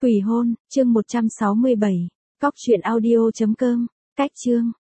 Quỷ hôn, chương 167. Cóc truyện audio.com. Cách chương.